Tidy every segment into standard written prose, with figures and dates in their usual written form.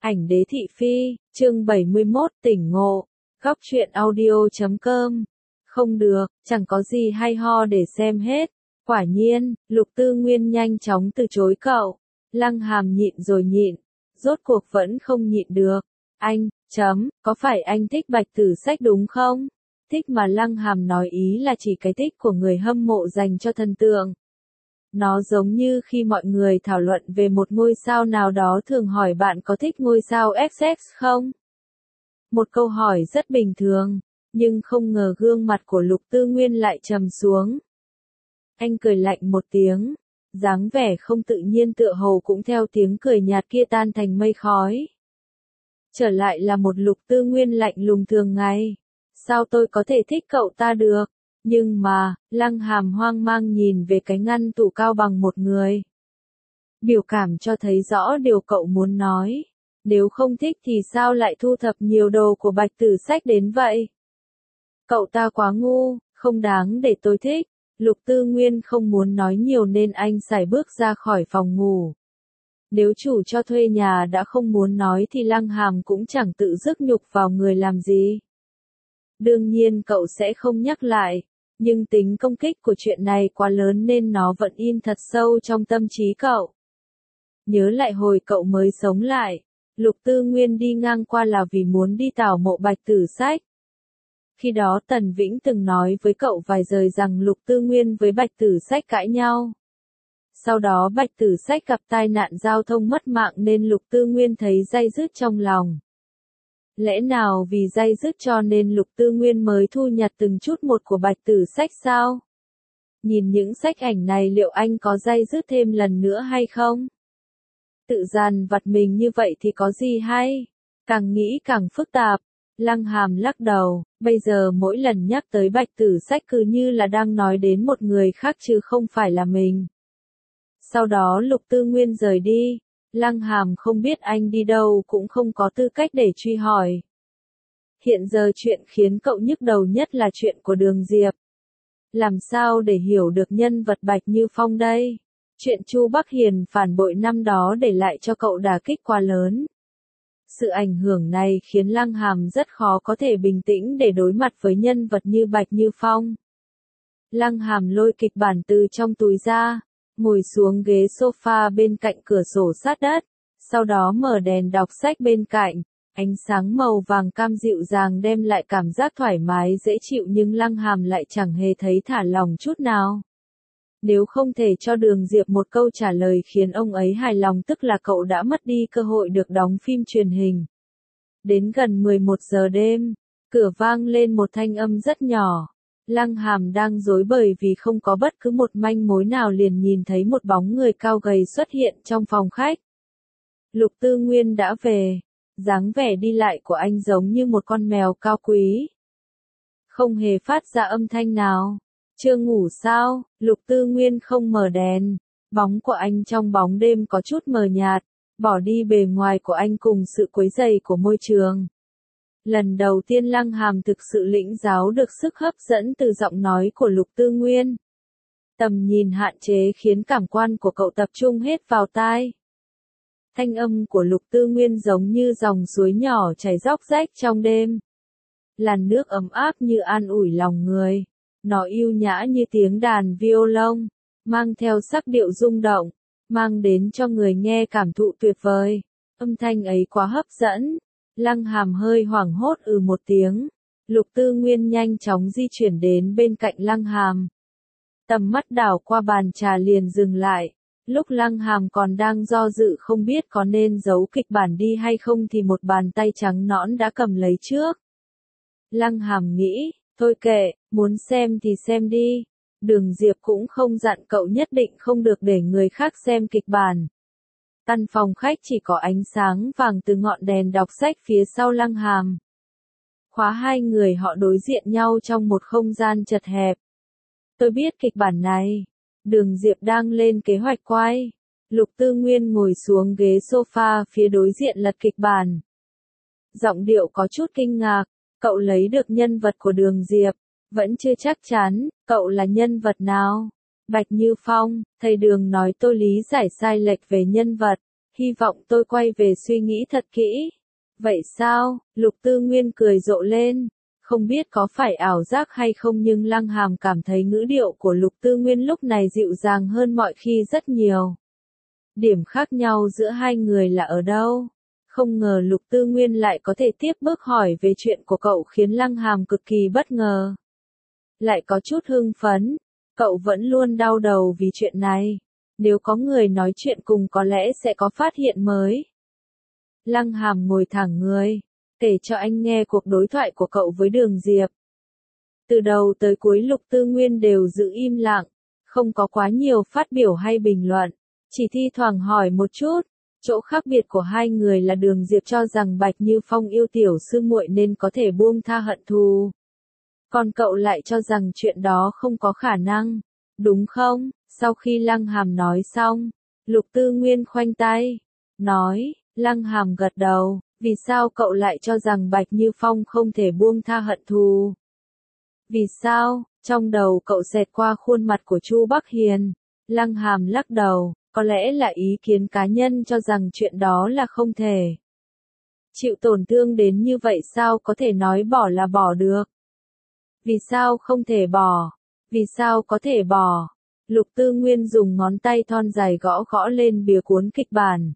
Ảnh đế thị phi, chương 71 tỉnh ngộ, góc truyện audio.com. Không được, chẳng có gì hay ho để xem hết. Quả nhiên, Lục Tư Nguyên nhanh chóng từ chối cậu. Lăng Hàm nhịn rồi nhịn, rốt cuộc vẫn không nhịn được. Anh, có phải anh thích Bạch Tử Sách đúng không? Thích mà Lăng Hàm nói ý là chỉ cái thích của người hâm mộ dành cho thần tượng. Nó giống như khi mọi người thảo luận về một ngôi sao nào đó thường hỏi bạn có thích ngôi sao XX không? Một câu hỏi rất bình thường, nhưng không ngờ gương mặt của Lục Tư Nguyên lại trầm xuống. Anh cười lạnh một tiếng, dáng vẻ không tự nhiên tựa hồ cũng theo tiếng cười nhạt kia tan thành mây khói. Trở lại là một Lục Tư Nguyên lạnh lùng thường ngày. Sao tôi có thể thích cậu ta được? Nhưng mà, Lăng Hàm hoang mang nhìn về cái ngăn tủ cao bằng một người. Biểu cảm cho thấy rõ điều cậu muốn nói. Nếu không thích thì sao lại thu thập nhiều đồ của Bạch Tử Sách đến vậy? Cậu ta quá ngu, không đáng để tôi thích. Lục Tư Nguyên không muốn nói nhiều nên anh sải bước ra khỏi phòng ngủ. Nếu chủ cho thuê nhà đã không muốn nói thì Lăng Hàm cũng chẳng tự rước nhục vào người làm gì. Đương nhiên cậu sẽ không nhắc lại, nhưng tính công kích của chuyện này quá lớn nên nó vẫn in thật sâu trong tâm trí cậu. Nhớ lại hồi cậu mới sống lại, Lục Tư Nguyên đi ngang qua là vì muốn đi tảo mộ Bạch Tử Sách. Khi đó Tần Vĩnh từng nói với cậu vài lời rằng Lục Tư Nguyên với Bạch Tử Sách cãi nhau. Sau đó Bạch Tử Sách gặp tai nạn giao thông mất mạng nên Lục Tư Nguyên thấy day dứt trong lòng. Lẽ nào vì day dứt cho nên Lục Tư Nguyên mới thu nhặt từng chút một của Bạch Tử Sách sao? Nhìn những sách ảnh này liệu anh có day dứt thêm lần nữa hay không? Tự dằn vặt mình như vậy thì có gì hay? Càng nghĩ càng phức tạp. Lăng Hàm lắc đầu, bây giờ mỗi lần nhắc tới Bạch Tử Sách cứ như là đang nói đến một người khác chứ không phải là mình. Sau đó Lục Tư Nguyên rời đi. Lăng Hàm không biết anh đi đâu cũng không có tư cách để truy hỏi. Hiện giờ chuyện khiến cậu nhức đầu nhất là chuyện của Đường Diệp. Làm sao để hiểu được nhân vật Bạch Như Phong đây? Chuyện Chu Bắc Hiền phản bội năm đó để lại cho cậu đả kích quá lớn. Sự ảnh hưởng này khiến Lăng Hàm rất khó có thể bình tĩnh để đối mặt với nhân vật như Bạch Như Phong. Lăng Hàm lôi kịch bản từ trong túi ra, ngồi xuống ghế sofa bên cạnh cửa sổ sát đất, sau đó mở đèn đọc sách bên cạnh, ánh sáng màu vàng cam dịu dàng đem lại cảm giác thoải mái dễ chịu nhưng Lăng Hàm lại chẳng hề thấy thả lòng chút nào. Nếu không thể cho Đường Diệp một câu trả lời khiến ông ấy hài lòng tức là cậu đã mất đi cơ hội được đóng phim truyền hình. Đến gần 11 giờ đêm, cửa vang lên một thanh âm rất nhỏ. Lăng Hàm đang rối bời vì không có bất cứ một manh mối nào liền nhìn thấy một bóng người cao gầy xuất hiện trong phòng khách. Lục Tư Nguyên đã về, dáng vẻ đi lại của anh giống như một con mèo cao quý. Không hề phát ra âm thanh nào. Chưa ngủ sao? Lục Tư Nguyên không mở đèn. Bóng của anh trong bóng đêm có chút mờ nhạt, bỏ đi bề ngoài của anh cùng sự quấy rầy của môi trường. Lần đầu tiên Lăng Hàm thực sự lĩnh giáo được sức hấp dẫn từ giọng nói của Lục Tư Nguyên. Tầm nhìn hạn chế khiến cảm quan của cậu tập trung hết vào tai. Thanh âm của Lục Tư Nguyên giống như dòng suối nhỏ chảy róc rách trong đêm. Làn nước ấm áp như an ủi lòng người. Nó yêu nhã như tiếng đàn violon, mang theo sắc điệu rung động, mang đến cho người nghe cảm thụ tuyệt vời. Âm thanh ấy quá hấp dẫn. Lăng Hàm hơi hoảng hốt một tiếng. Lục Tư Nguyên nhanh chóng di chuyển đến bên cạnh Lăng Hàm. Tầm mắt đảo qua bàn trà liền dừng lại. Lúc Lăng Hàm còn đang do dự không biết có nên giấu kịch bản đi hay không thì một bàn tay trắng nõn đã cầm lấy trước. Lăng Hàm nghĩ, thôi kệ, muốn xem thì xem đi. Đường Diệp cũng không dặn cậu nhất định không được để người khác xem kịch bản. Căn phòng khách chỉ có ánh sáng vàng từ ngọn đèn đọc sách phía sau Lăng Hàm. Khóa hai người họ đối diện nhau trong một không gian chật hẹp. Tôi biết kịch bản này. Đường Diệp đang lên kế hoạch quay. Lục Tư Nguyên ngồi xuống ghế sofa phía đối diện lật kịch bản. Giọng điệu có chút kinh ngạc. Cậu lấy được nhân vật của Đường Diệp. Vẫn chưa chắc chắn, cậu là nhân vật nào? Bạch Như Phong, thầy Đường nói tôi lý giải sai lệch về nhân vật. Hy vọng tôi quay về suy nghĩ thật kỹ. Vậy sao? Lục Tư Nguyên cười rộ lên. Không biết có phải ảo giác hay không nhưng Lăng Hàm cảm thấy ngữ điệu của Lục Tư Nguyên lúc này dịu dàng hơn mọi khi rất nhiều. Điểm khác nhau giữa hai người là ở đâu? Không ngờ Lục Tư Nguyên lại có thể tiếp bước hỏi về chuyện của cậu khiến Lăng Hàm cực kỳ bất ngờ. Lại có chút hưng phấn, cậu vẫn luôn đau đầu vì chuyện này. Nếu có người nói chuyện cùng có lẽ sẽ có phát hiện mới. Lăng Hàm ngồi thẳng người, kể cho anh nghe cuộc đối thoại của cậu với Đường Diệp. Từ đầu tới cuối Lục Tư Nguyên đều giữ im lặng, không có quá nhiều phát biểu hay bình luận, chỉ thi thoảng hỏi một chút. Chỗ khác biệt của hai người là Đường Diệp cho rằng Bạch Như Phong yêu tiểu sư muội nên có thể buông tha hận thù. Còn cậu lại cho rằng chuyện đó không có khả năng, đúng không? Sau khi Lăng Hàm nói xong, Lục Tư Nguyên khoanh tay, nói, Lăng Hàm gật đầu, vì sao cậu lại cho rằng Bạch Như Phong không thể buông tha hận thù? Vì sao? Trong đầu cậu xẹt qua khuôn mặt của Chu Bắc Hiền, Lăng Hàm lắc đầu, có lẽ là ý kiến cá nhân cho rằng chuyện đó là không thể. Chịu tổn thương đến như vậy sao có thể nói bỏ là bỏ được? Vì sao không thể bỏ? Vì sao có thể bỏ? Lục Tư Nguyên dùng ngón tay thon dài gõ gõ lên bìa cuốn kịch bản.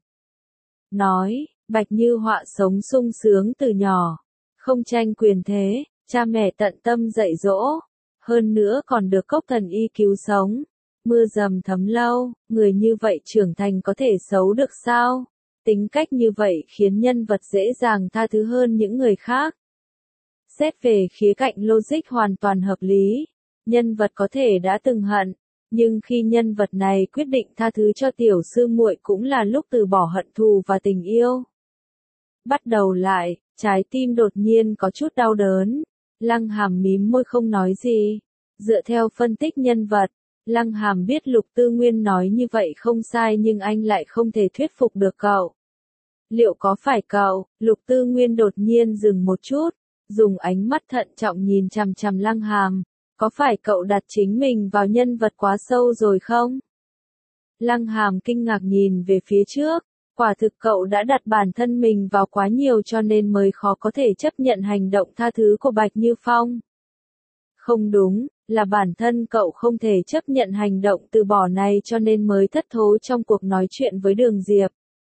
Nói, Bạch Như Họa sống sung sướng từ nhỏ, không tranh quyền thế, cha mẹ tận tâm dạy dỗ, hơn nữa còn được Cốc Thần Y cứu sống. Mưa dầm thấm lâu, người như vậy trưởng thành có thể xấu được sao? Tính cách như vậy khiến nhân vật dễ dàng tha thứ hơn những người khác. Xét về khía cạnh logic hoàn toàn hợp lý, nhân vật có thể đã từng hận, nhưng khi nhân vật này quyết định tha thứ cho tiểu sư muội cũng là lúc từ bỏ hận thù và tình yêu. Bắt đầu lại, trái tim đột nhiên có chút đau đớn. Lăng Hàm mím môi không nói gì. Dựa theo phân tích nhân vật, Lăng Hàm biết Lục Tư Nguyên nói như vậy không sai nhưng anh lại không thể thuyết phục được cậu. Liệu có phải cậu? Lục Tư Nguyên đột nhiên dừng một chút, dùng ánh mắt thận trọng nhìn chằm chằm Lăng Hàm. Có phải cậu đặt chính mình vào nhân vật quá sâu rồi không? Lăng Hàm kinh ngạc nhìn về phía trước. Quả thực cậu đã đặt bản thân mình vào quá nhiều cho nên mới khó có thể chấp nhận hành động tha thứ của Bạch Như Phong. Không đúng, là bản thân cậu không thể chấp nhận hành động từ bỏ này cho nên mới thất thố trong cuộc nói chuyện với Đường Diệp.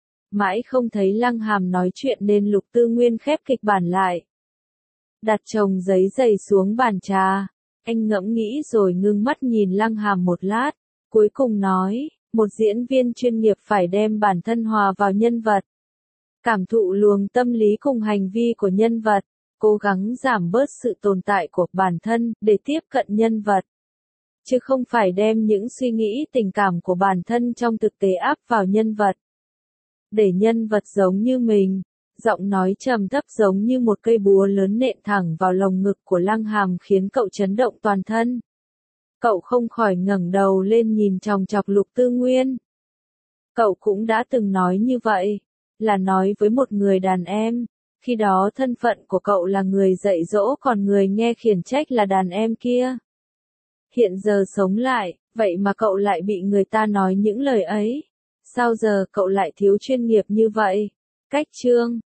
Mãi không thấy Lăng Hàm nói chuyện nên Lục Tư Nguyên khép kịch bản lại. Đặt chồng giấy dày xuống bàn trà. Anh ngẫm nghĩ rồi ngưng mắt nhìn Lăng Hàm một lát. Cuối cùng nói, một diễn viên chuyên nghiệp phải đem bản thân hòa vào nhân vật. Cảm thụ luồng tâm lý cùng hành vi của nhân vật. Cố gắng giảm bớt sự tồn tại của bản thân để tiếp cận nhân vật. Chứ không phải đem những suy nghĩ tình cảm của bản thân trong thực tế áp vào nhân vật. Để nhân vật giống như mình. Giọng nói trầm thấp giống như một cây búa lớn nện thẳng vào lồng ngực của Lăng Hàm khiến cậu chấn động toàn thân. Cậu không khỏi ngẩng đầu lên nhìn chòng chọc Lục Tư Nguyên. Cậu cũng đã từng nói như vậy, là nói với một người đàn em. Khi đó thân phận của cậu là người dạy dỗ còn người nghe khiển trách là đàn em kia. Hiện giờ sống lại, vậy mà cậu lại bị người ta nói những lời ấy. Sao giờ cậu lại thiếu chuyên nghiệp như vậy? Cách chương